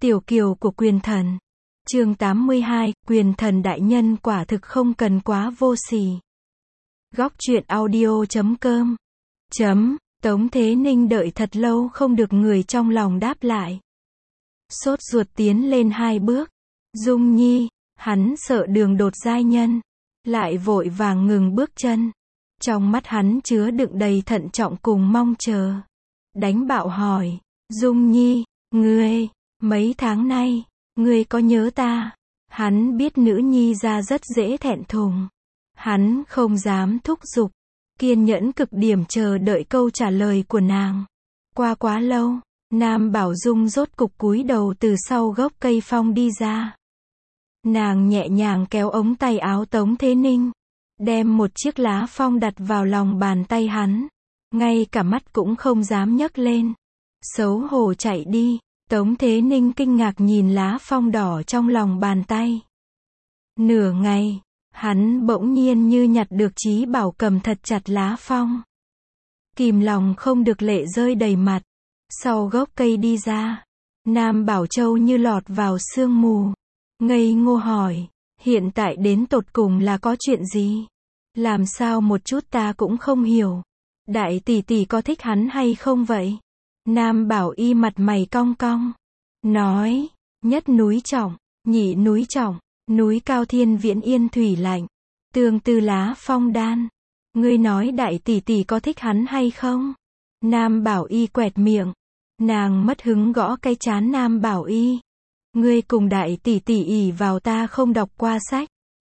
Tiểu kiều của quyền thần. Chương 82, quyền thần đại nhân quả thực không cần quá vô sỉ. Góc truyện audio.com. Tống Thế Ninh đợi thật lâu không được người trong lòng đáp lại. Sốt ruột tiến lên 2 bước. Dung Nhi, hắn sợ đường đột giai nhân. Lại vội vàng ngừng bước chân. Trong mắt hắn chứa đựng đầy thận trọng cùng mong chờ. Đánh bạo hỏi, Dung Nhi, ngươi, mấy tháng nay, ngươi có nhớ ta? Hắn biết nữ nhi ra rất dễ thẹn thùng. Hắn không dám thúc giục, kiên nhẫn cực điểm chờ đợi câu trả lời của nàng. Qua quá lâu, Nam Bảo Dung rốt cục cúi đầu từ sau gốc cây phong đi ra. Nàng nhẹ nhàng kéo ống tay áo Tống Thế Ninh, đem một chiếc lá phong đặt vào lòng bàn tay hắn. Ngay cả mắt cũng không dám nhấc lên. Xấu hổ chạy đi. Tống Thế Ninh kinh ngạc nhìn lá phong đỏ trong lòng bàn tay. Nửa ngày, hắn bỗng nhiên như nhặt được trí bảo cầm thật chặt lá phong. Kìm lòng không được lệ rơi đầy mặt. Sau gốc cây đi ra, Nam Bảo Châu như lọt vào sương mù. Ngây ngô hỏi, hiện tại đến tột cùng là có chuyện gì? Làm sao một chút ta cũng không hiểu. Đại tỷ tỷ có thích hắn hay không vậy? Nam Bảo Y mặt mày cong cong. Nói, nhất núi trọng, nhị núi trọng, núi cao thiên viễn yên thủy lạnh. Tương tư lá phong đan. Ngươi nói đại tỷ tỷ có thích hắn hay không? Nam Bảo Y quẹt miệng. Nàng mất hứng gõ cái trán Nam Bảo Y. Ngươi cùng đại tỷ tỷ ỷ vào ta không đọc qua sách.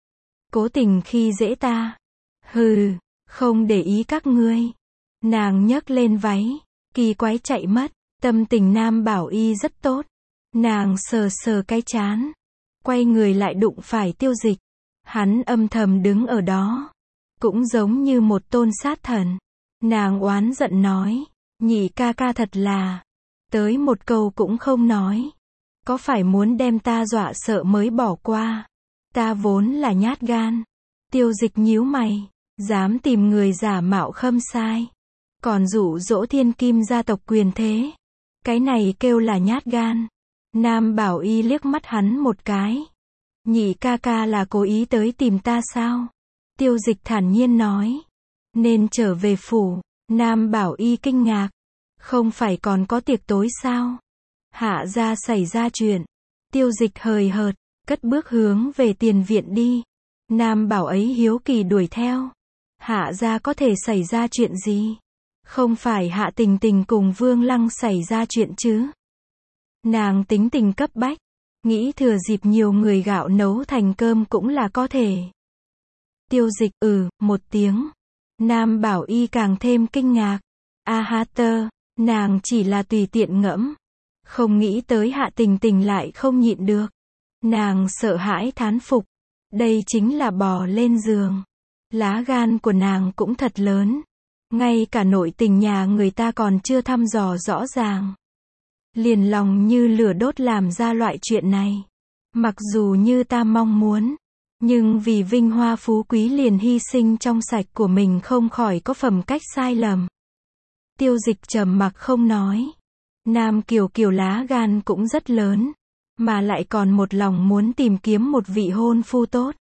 Cố tình khi dễ ta. Hừ, không để ý các ngươi. Nàng nhấc lên váy, kỳ quái chạy mất. Tâm tình Nam Bảo Y rất tốt. Nàng sờ sờ cái trán, quay người lại đụng phải Tiêu Dịch. Hắn âm thầm đứng ở đó, cũng giống như một tôn sát thần. Nàng oán giận nói, nhị ca ca thật là, tới một câu cũng không nói. Có phải muốn đem ta dọa sợ mới bỏ qua? Ta vốn là nhát gan. Tiêu Dịch nhíu mày, dám tìm người giả mạo Khâm Sai, còn dụ dỗ thiên kim gia tộc quyền thế. Cái này kêu là nhát gan. Nam Bảo Y liếc mắt hắn một cái. Nhị ca ca là cố ý tới tìm ta sao? Tiêu Dịch thản nhiên nói. Nên trở về phủ. Nam Bảo Y kinh ngạc. Không phải còn có tiệc tối sao? Hạ gia xảy ra chuyện. Tiêu Dịch hời hợt, cất bước hướng về tiền viện đi. Nam Bảo ấy hiếu kỳ đuổi theo. Hạ gia có thể xảy ra chuyện gì? Không phải Hạ Tình Tình cùng Vương Lăng xảy ra chuyện chứ? Nàng tính tình cấp bách, nghĩ thừa dịp nhiều người gạo nấu thành cơm cũng là có thể. Tiêu Dịch một tiếng. Nam Bảo Y càng thêm kinh ngạc. A ha tơ, nàng chỉ là tùy tiện ngẫm, không nghĩ tới Hạ Tình Tình lại không nhịn được. Nàng sợ hãi thán phục. Đây chính là bò lên giường. Lá gan của nàng cũng thật lớn. Ngay cả nội tình nhà người ta còn chưa thăm dò rõ ràng, liền lòng như lửa đốt làm ra loại chuyện này. Mặc dù như ta mong muốn, nhưng vì vinh hoa phú quý liền hy sinh trong sạch của mình không khỏi có phẩm cách sai lầm. Tiêu Dịch trầm mặc không nói. Nam Kiều Kiều lá gan cũng rất lớn, mà lại còn một lòng muốn tìm kiếm một vị hôn phu tốt.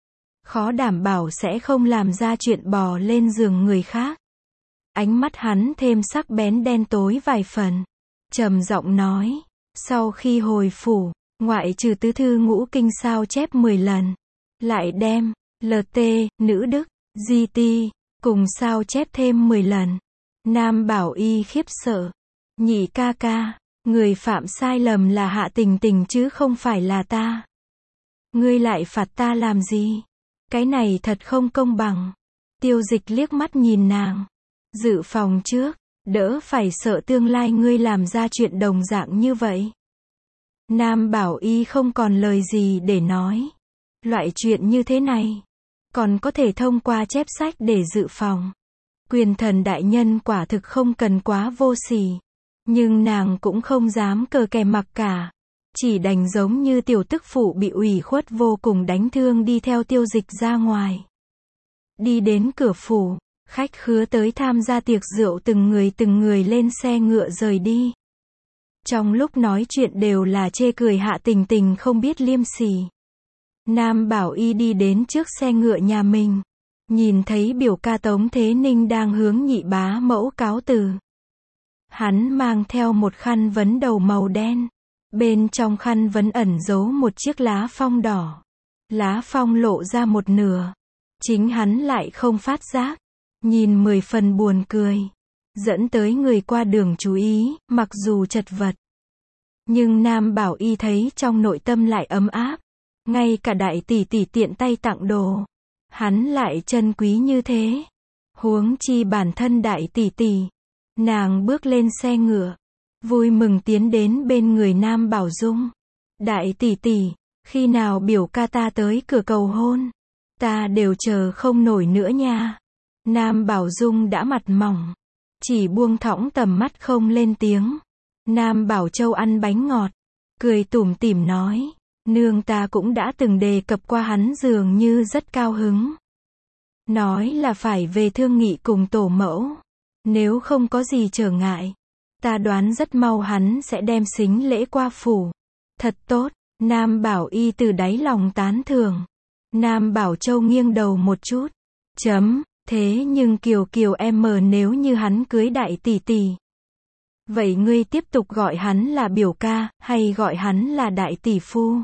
Khó đảm bảo sẽ không làm ra chuyện bò lên giường người khác. Ánh mắt hắn thêm sắc bén đen tối vài phần. Trầm giọng nói, sau khi hồi phủ, ngoại trừ tứ thư ngũ kinh sao chép 10 lần, lại đem LT, nữ đức, GT, cùng sao chép thêm 10 lần. Nam Bảo Y khiếp sợ. Nhị ca ca, người phạm sai lầm là Hạ Tình Tình chứ không phải là ta. Ngươi lại phạt ta làm gì? Cái này thật không công bằng. Tiêu Dịch liếc mắt nhìn nàng. Dự phòng trước, đỡ phải sợ tương lai ngươi làm ra chuyện đồng dạng như vậy. Nam Bảo Y không còn lời gì để nói. Loại chuyện như thế này, còn có thể thông qua chép sách để dự phòng. Quyền thần đại nhân quả thực không cần quá vô sỉ. Nhưng nàng cũng không dám cờ kè mặc cả. Chỉ đành giống như tiểu tức phụ bị ủy khuất vô cùng đánh thương đi theo Tiêu Dịch ra ngoài. Đi đến cửa phủ, khách khứa tới tham gia tiệc rượu từng người lên xe ngựa rời đi. Trong lúc nói chuyện đều là chê cười Hạ Tình Tình không biết liêm sỉ. Nam Bảo Y đi đến trước xe ngựa nhà mình. Nhìn thấy biểu ca Tống Thế Ninh đang hướng nhị bá mẫu cáo từ. Hắn mang theo một khăn vấn đầu màu đen. Bên trong khăn vấn ẩn giấu một chiếc lá phong đỏ. Lá phong lộ ra một nửa. Chính hắn lại không phát giác. Nhìn 10 phần buồn cười. Dẫn tới người qua đường chú ý, mặc dù chật vật. Nhưng Nam Bảo Y thấy trong nội tâm lại ấm áp. Ngay cả đại tỷ tỷ tiện tay tặng đồ. Hắn lại trân quý như thế. Huống chi bản thân đại tỷ tỷ. Nàng bước lên xe ngựa. Vui mừng tiến đến bên người Nam Bảo Dung. Đại tỷ tỷ, khi nào biểu ca ta tới cửa cầu hôn? Ta đều chờ không nổi nữa nha. Nam Bảo Dung đã mặt mỏng. Chỉ buông thõng tầm mắt không lên tiếng. Nam Bảo Châu ăn bánh ngọt. Cười tủm tỉm nói. Nương ta cũng đã từng đề cập qua hắn dường như rất cao hứng. Nói là phải về thương nghị cùng tổ mẫu. Nếu không có gì trở ngại. Ta đoán rất mau hắn sẽ đem sính lễ qua phủ. Thật tốt. Nam Bảo Y từ đáy lòng tán thưởng. Nam Bảo Châu nghiêng đầu một chút. Thế nhưng Kiều Kiều em nếu như hắn cưới đại tỷ tỷ. Vậy ngươi tiếp tục gọi hắn là biểu ca, hay gọi hắn là đại tỷ phu?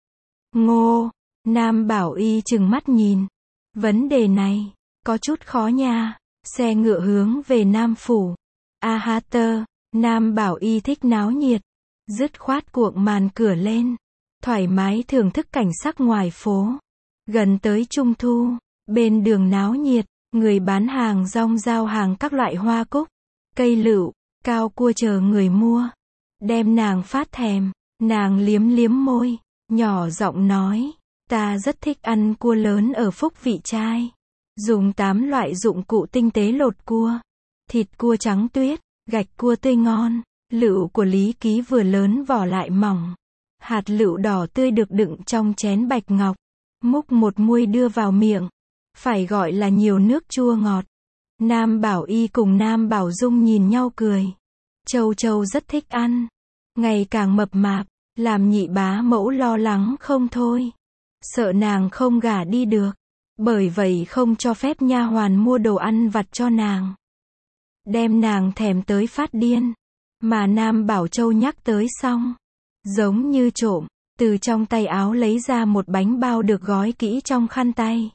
Ngô, Nam Bảo Y trừng mắt nhìn. Vấn đề này, có chút khó nha. Xe ngựa hướng về Nam Phủ. A ha tơ, Nam Bảo Y thích náo nhiệt. Dứt khoát cuộn màn cửa lên. Thoải mái thưởng thức cảnh sắc ngoài phố. Gần tới Trung Thu, bên đường náo nhiệt, người bán hàng rong giao hàng các loại hoa cúc, cây lựu, cao cua chờ người mua. Đem nàng phát thèm, nàng liếm liếm môi, nhỏ giọng nói, ta rất thích ăn cua lớn ở Phúc Vị Trai. Dùng 8 loại dụng cụ tinh tế lột cua. Thịt cua trắng tuyết, gạch cua tươi ngon, lựu của Lý Ký vừa lớn vỏ lại mỏng. Hạt lựu đỏ tươi được đựng trong chén bạch ngọc. Múc một muôi đưa vào miệng. Phải gọi là nhiều nước chua ngọt. Nam Bảo Y cùng Nam Bảo Dung nhìn nhau cười. Châu Châu rất thích ăn. Ngày càng mập mạp, làm nhị bá mẫu lo lắng không thôi. Sợ nàng không gả đi được. Bởi vậy không cho phép nha hoàn mua đồ ăn vặt cho nàng. Đem nàng thèm tới phát điên. Mà Nam Bảo Châu nhắc tới xong. Giống như trộm, từ trong tay áo lấy ra một bánh bao được gói kỹ trong khăn tay.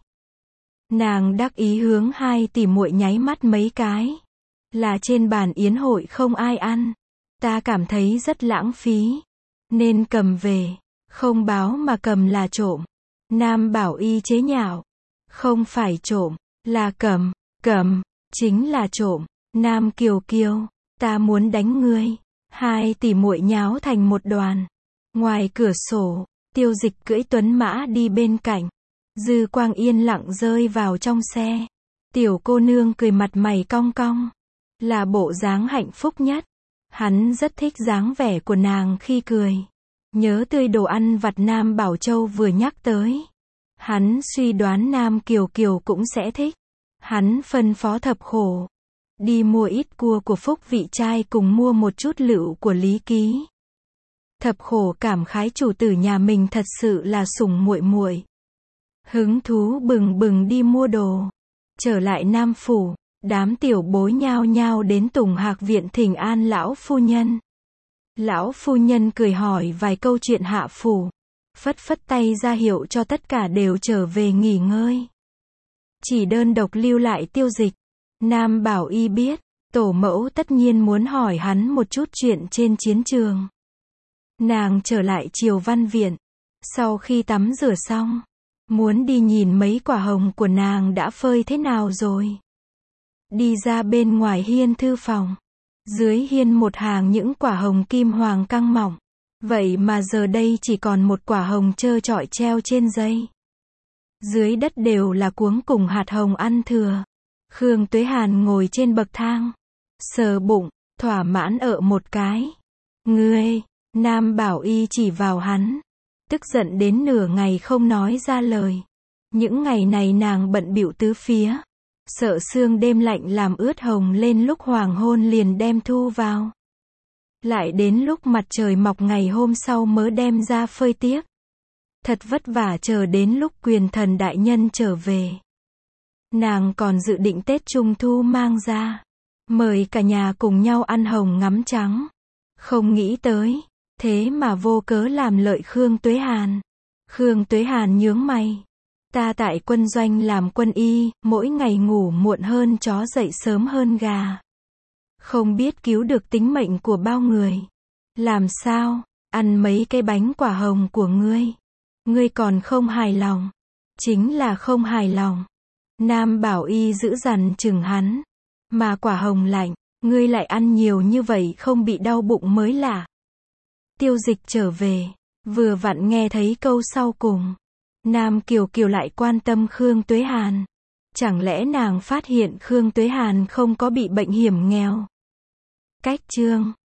Nàng đắc ý hướng 2 tỷ muội nháy mắt mấy cái. Là trên bàn yến hội không ai ăn. Ta cảm thấy rất lãng phí. Nên cầm về. Không báo mà cầm là trộm. Nam Bảo Y chế nhạo. Không phải trộm, là cầm. Cầm, chính là trộm. Nam Kiều Kiều, ta muốn đánh ngươi. 2 tỷ muội nháo thành một đoàn. Ngoài cửa sổ, Tiêu Dịch cưỡi tuấn mã đi bên cạnh. Dư quang yên lặng rơi vào trong xe. Tiểu cô nương cười mặt mày cong cong. Là bộ dáng hạnh phúc nhất. Hắn rất thích dáng vẻ của nàng khi cười. Nhớ tươi đồ ăn vặt Nam Bảo Châu vừa nhắc tới. Hắn suy đoán Nam Kiều Kiều cũng sẽ thích. Hắn phân phó Thập Khổ. Đi mua ít cua của Phúc Vị Trai cùng mua một chút lựu của Lý Ký. Thập Khổ cảm khái chủ tử nhà mình thật sự là sủng muội muội. Hứng thú bừng bừng đi mua đồ. Trở lại Nam Phủ, đám tiểu bối nhao nhao đến Tùng Hạc viện thỉnh an lão phu nhân. Lão phu nhân cười hỏi vài câu chuyện hạ phủ. Phất phất tay ra hiệu cho tất cả đều trở về nghỉ ngơi. Chỉ đơn độc lưu lại Tiêu Dịch. Nam Bảo Y biết, tổ mẫu tất nhiên muốn hỏi hắn một chút chuyện trên chiến trường. Nàng trở lại Triều Văn Viện. Sau khi tắm rửa xong, muốn đi nhìn mấy quả hồng của nàng đã phơi thế nào rồi. Đi ra bên ngoài hiên thư phòng. Dưới hiên một hàng những quả hồng kim hoàng căng mỏng. Vậy mà giờ đây chỉ còn một quả hồng trơ trọi treo trên dây. Dưới đất đều là cuống cùng hạt hồng ăn thừa. Khương Tuế Hàn ngồi trên bậc thang. Sờ bụng, thỏa mãn ợ một cái. Ngươi, Nam Bảo Y chỉ vào hắn. Tức giận đến nửa ngày không nói ra lời. Những ngày này nàng bận bịu tứ phía. Sợ sương đêm lạnh làm ướt hồng lên lúc hoàng hôn liền đem thu vào. Lại đến lúc mặt trời mọc ngày hôm sau mới đem ra phơi tiếp. Thật vất vả chờ đến lúc Quyền Thần đại nhân trở về. Nàng còn dự định Tết Trung Thu mang ra, mời cả nhà cùng nhau ăn hồng ngắm trắng. Không nghĩ tới, thế mà vô cớ làm lợi Khương Tuế Hàn. Khương Tuế Hàn nhướng mày. Ta tại quân doanh làm quân y, mỗi ngày ngủ muộn hơn chó dậy sớm hơn gà. Không biết cứu được tính mệnh của bao người. Làm sao, ăn mấy cái bánh quả hồng của ngươi. Ngươi còn không hài lòng. Chính là không hài lòng. Nam Bảo Y giữ dằn chừng hắn. Mà quả hồng lạnh, ngươi lại ăn nhiều như vậy không bị đau bụng mới lạ. Tiêu Dịch trở về, vừa vặn nghe thấy câu sau cùng. Nam Kiều Kiều lại quan tâm Khương Tuế Hàn. Chẳng lẽ nàng phát hiện Khương Tuế Hàn không có bị bệnh hiểm nghèo? Cách chương